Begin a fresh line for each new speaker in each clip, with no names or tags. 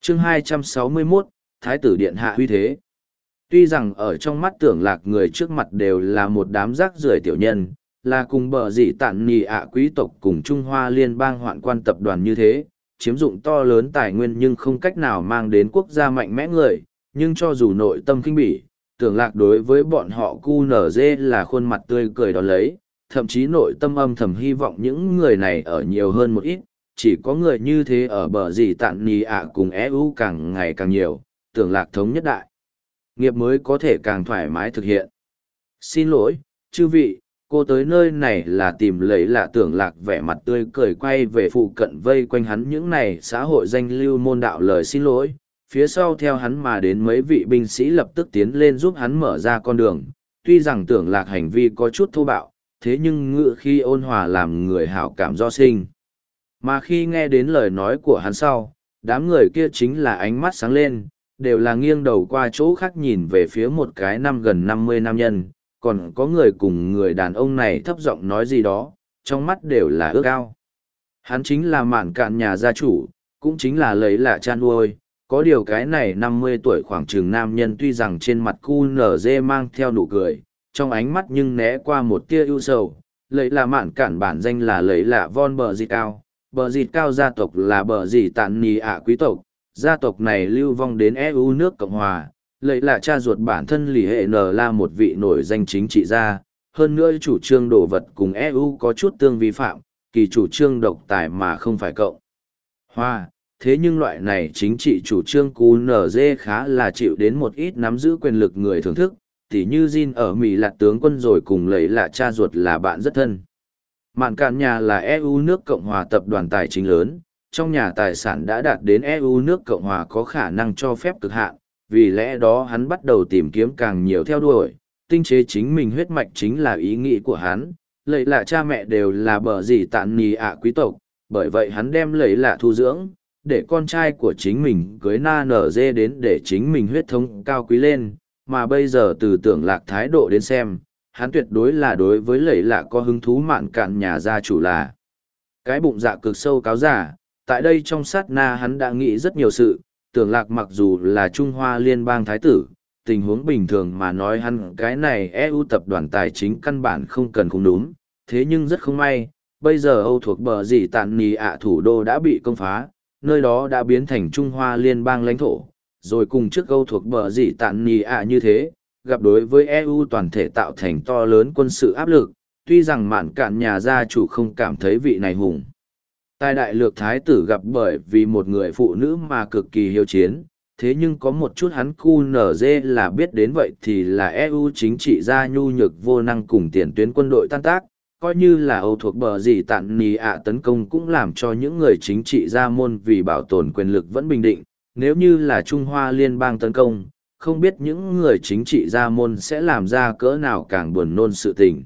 chương 261, Thái tử Điện Hạ huy thế. Tuy rằng ở trong mắt Tưởng Lạc người trước mặt đều là một đám rác rưởi tiểu nhân, là cùng bờ dị tản nì ạ quý tộc cùng Trung Hoa liên bang hoạn quan tập đoàn như thế, chiếm dụng to lớn tài nguyên nhưng không cách nào mang đến quốc gia mạnh mẽ người, nhưng cho dù nội tâm khinh bỉ, Tưởng Lạc đối với bọn họ QNZ là khuôn mặt tươi cười đón lấy, thậm chí nội tâm âm thầm hy vọng những người này ở nhiều hơn một ít, chỉ có người như thế ở bờ gì tạn nì ạ cùng EU càng ngày càng nhiều, Tưởng Lạc thống nhất đại. Nghiệp mới có thể càng thoải mái thực hiện. Xin lỗi, chư vị, cô tới nơi này là tìm lấy là Tưởng Lạc vẻ mặt tươi cười quay về phụ cận vây quanh hắn những này xã hội danh lưu môn đạo lời xin lỗi. Phía sau theo hắn mà đến mấy vị binh sĩ lập tức tiến lên giúp hắn mở ra con đường. Tuy rằng Tưởng Lạc hành vi có chút thô bạo, thế nhưng ngự khi ôn hòa làm người hảo cảm do sinh. Mà khi nghe đến lời nói của hắn sau, đám người kia chính là ánh mắt sáng lên, đều là nghiêng đầu qua chỗ khác nhìn về phía một cái năm gần 50 nam nhân, còn có người cùng người đàn ông này thấp giọng nói gì đó, trong mắt đều là ước ao. Hắn chính là Mạn Cạn nhà gia chủ, cũng chính là lấy là cha nuôi, có điều cái này 50 tuổi khoảng chừng nam nhân tuy rằng trên mặt QNZ mang theo nụ cười, trong ánh mắt nhưng né qua một tia ưu sầu. Lấy là Mạn Cạn bản danh là lấy là von bờ dịt cao, bờ dịt cao gia tộc là bờ dịt tạn nì ạ quý tộc, gia tộc này lưu vong đến EU nước Cộng Hòa. Lấy là cha ruột bản thân lì hệ N là một vị nổi danh chính trị gia, hơn nữa chủ trương đồ vật cùng EU có chút tương vi phạm, kỳ chủ trương độc tài mà không phải Cộng Hòa. Thế nhưng loại này chính trị chủ trương QNZ khá là chịu đến một ít nắm giữ quyền lực người thưởng thức, tỉ như Jin ở Mỹ là tướng quân rồi cùng lấy là cha ruột là bạn rất thân. Mạn Cạn nhà là EU nước Cộng Hòa tập đoàn tài chính lớn, trong nhà tài sản đã đạt đến EU nước Cộng Hòa có khả năng cho phép cực hạn, vì lẽ đó hắn bắt đầu tìm kiếm càng nhiều theo đuổi, tinh chế chính mình huyết mạch chính là ý nghĩ của hắn, lấy là cha mẹ đều là bờ gì tạn nì ạ quý tộc, bởi vậy hắn đem lấy là thu dưỡng, để con trai của chính mình cưới na nở dê đến để chính mình huyết thống cao quý lên, mà bây giờ từ Tưởng Lạc thái độ đến xem, hắn tuyệt đối là đối với lẩy lạ có hứng thú Mạn Cạn nhà gia chủ là cái bụng dạ cực sâu cáo giả. Tại đây trong sát na hắn đã nghĩ rất nhiều sự, Tưởng Lạc mặc dù là Trung Hoa liên bang thái tử, tình huống bình thường mà nói hắn cái này EU tập đoàn tài chính căn bản không cần không đúng, thế nhưng rất không may, bây giờ Âu thuộc bờ gì tạn nì ạ thủ đô đã bị công phá, nơi đó đã biến thành Trung Hoa liên bang lãnh thổ, rồi cùng trước Âu thuộc bờ gì tạn nì ạ như thế, gặp đối với EU toàn thể tạo thành to lớn quân sự áp lực, tuy rằng Mạn Cạn nhà gia chủ không cảm thấy vị này hùng. Tài đại lược thái tử gặp bởi vì một người phụ nữ mà cực kỳ hiếu chiến, thế nhưng có một chút hắn QNZ là biết đến vậy thì là EU chính trị gia nhu nhược vô năng cùng tiền tuyến quân đội tan tác, coi như là Âu thuộc bờ gì tạn nì ạ tấn công cũng làm cho những người chính trị gia môn vì bảo tồn quyền lực vẫn bình định, nếu như là Trung Hoa liên bang tấn công, không biết những người chính trị gia môn sẽ làm ra cỡ nào càng buồn nôn sự tình.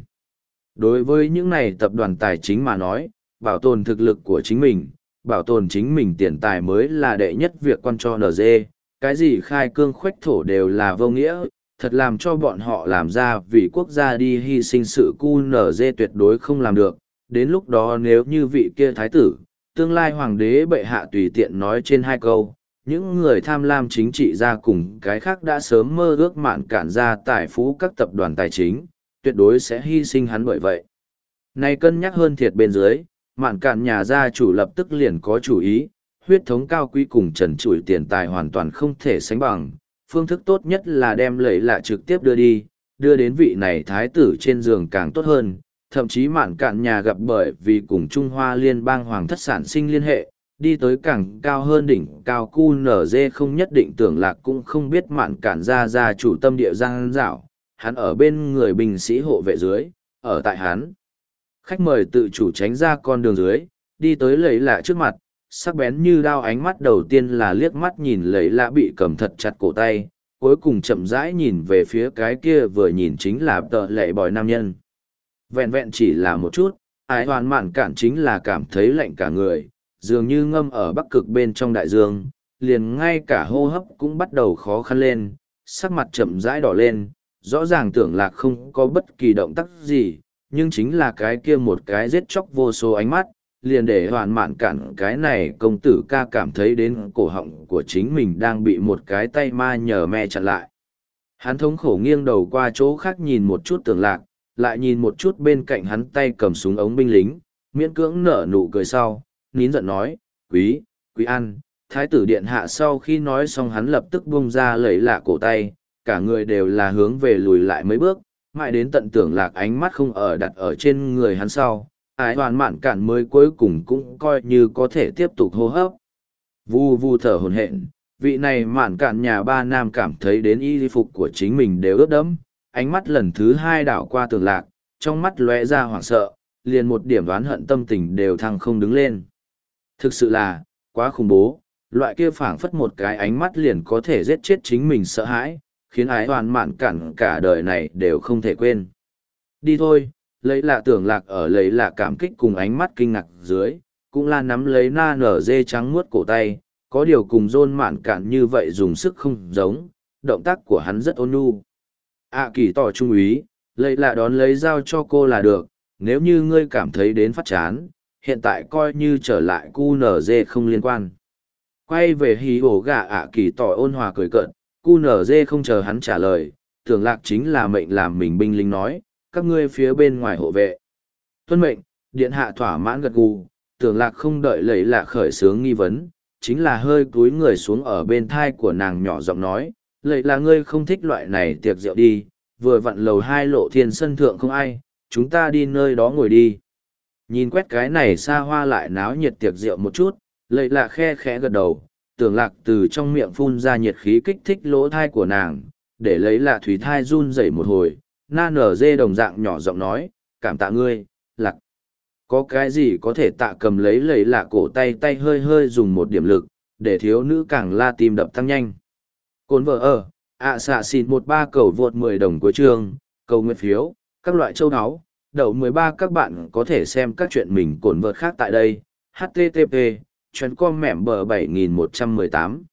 Đối với những này tập đoàn tài chính mà nói, bảo tồn thực lực của chính mình, bảo tồn chính mình tiền tài mới là đệ nhất việc quan cho NG, cái gì khai cương khuếch thổ đều là vô nghĩa, thật làm cho bọn họ làm ra vì quốc gia đi hy sinh sự QNZ tuyệt đối không làm được, đến lúc đó nếu như vị kia thái tử, tương lai hoàng đế bệ hạ tùy tiện nói trên hai câu, những người tham lam chính trị gia cùng cái khác đã sớm mơ ước Mạn Cạn ra tài phú các tập đoàn tài chính, tuyệt đối sẽ hy sinh hắn bởi vậy. Này cân nhắc hơn thiệt bên dưới, Mạn Cạn nhà gia chủ lập tức liền có chủ ý, huyết thống cao quý cùng trần trụi tiền tài hoàn toàn không thể sánh bằng, phương thức tốt nhất là đem lấy lạ trực tiếp đưa đi, đưa đến vị này thái tử trên giường càng tốt hơn, thậm chí Mạn Cạn nhà gặp bởi vì cùng Trung Hoa liên bang hoàng thất sản sinh liên hệ, đi tới càng cao hơn đỉnh cao QNZ không nhất định Tưởng Lạc cũng không biết Mạn Cạn gia chủ tâm địa giang dảo, hắn ở bên người binh sĩ hộ vệ dưới, ở tại hắn. Khách mời tự chủ tránh ra con đường dưới, đi tới lấy lạ trước mặt, sắc bén như đao ánh mắt đầu tiên là liếc mắt nhìn lấy lạ bị cầm thật chặt cổ tay, cuối cùng chậm rãi nhìn về phía cái kia vừa nhìn chính là tợ lệ bòi nam nhân. Vẹn vẹn chỉ là một chút, Ái Hoàn Mạn Cạn chính là cảm thấy lạnh cả người, dường như ngâm ở bắc cực bên trong đại dương, liền ngay cả hô hấp cũng bắt đầu khó khăn lên, sắc mặt chậm rãi đỏ lên, rõ ràng Tưởng Lạc không có bất kỳ động tác gì, nhưng chính là cái kia một cái giết chóc vô số ánh mắt, liền để hoàn mạn cản cái này công tử ca cảm thấy đến cổ họng của chính mình đang bị một cái tay ma nhờ me chặn lại. Hắn thống khổ nghiêng đầu qua chỗ khác nhìn một chút Tưởng Lạc, lại nhìn một chút bên cạnh hắn tay cầm súng ống binh lính, miễn cưỡng nở nụ cười sau, nín giận nói, quý an, thái tử điện hạ. Sau khi nói xong hắn lập tức buông ra lấy lạ cổ tay, cả người đều là hướng về lùi lại mấy bước, mãi đến tận Tưởng Lạc ánh mắt không ở đặt ở trên người hắn sau, ái hoàn mạn cản mới cuối cùng cũng coi như có thể tiếp tục hô hấp. Vu vu thở hổn hển, vị này mạn cản nhà ba nam cảm thấy đến y phục của chính mình đều ướt đẫm, ánh mắt lần thứ hai đảo qua Tưởng Lạc, trong mắt lóe ra hoảng sợ, liền một điểm đoán hận tâm tình đều thăng không đứng lên. Thực sự là, quá khủng bố, loại kia phảng phất một cái ánh mắt liền có thể giết chết chính mình sợ hãi, khiến ái hoàn mạn cản cả đời này đều không thể quên. Đi thôi, lấy lạ Tưởng Lạc ở lấy lạ cảm kích cùng ánh mắt kinh ngạc dưới, cũng là nắm lấy na nở dê trắng muốt cổ tay, có điều cùng John mạn cản như vậy dùng sức không giống, động tác của hắn rất ôn nhu. Kỳ tỏ trung úy, lấy lạ đón lấy dao cho cô là được, nếu như ngươi cảm thấy đến phát chán, hiện tại coi như trở lại QNZ không liên quan. Quay về hí ổ gà Kỳ tỏ ôn hòa cười cợt, QNZ không chờ hắn trả lời, Tưởng Lạc chính là mệnh làm mình binh lính nói, các ngươi phía bên ngoài hộ vệ. Tuân mệnh, điện hạ thỏa mãn gật gù, Tưởng Lạc không đợi lấy lạ khởi sướng nghi vấn, chính là hơi cúi người xuống ở bên thai của nàng nhỏ giọng nói, lấy là ngươi không thích loại này tiệc rượu đi, vừa vặn lầu 2 lộ thiên sân thượng không ai, chúng ta đi nơi đó ngồi đi. Nhìn quét cái này xa hoa lại náo nhiệt tiệc rượu một chút, lấy lạ khe khẽ gật đầu, Tưởng Lạc từ trong miệng phun ra nhiệt khí kích thích lỗ thai của nàng, để lấy lạ thủy thai run rẩy một hồi, na nở dê đồng dạng nhỏ giọng nói, cảm tạ ngươi, Lạc. Có cái gì có thể tạ cầm lấy lấy lạ cổ tay tay hơi hơi dùng một điểm lực, để thiếu nữ càng la tim đập tăng nhanh. Cồn vợ ở, xạ xịt 13 cầu vượt 10 đồng cuối chương, cầu nguyện phiếu, các loại châu áo, đậu 13 các bạn có thể xem các chuyện mình cồn vợt khác tại đây, http, chuyến com mẻm bờ 7118.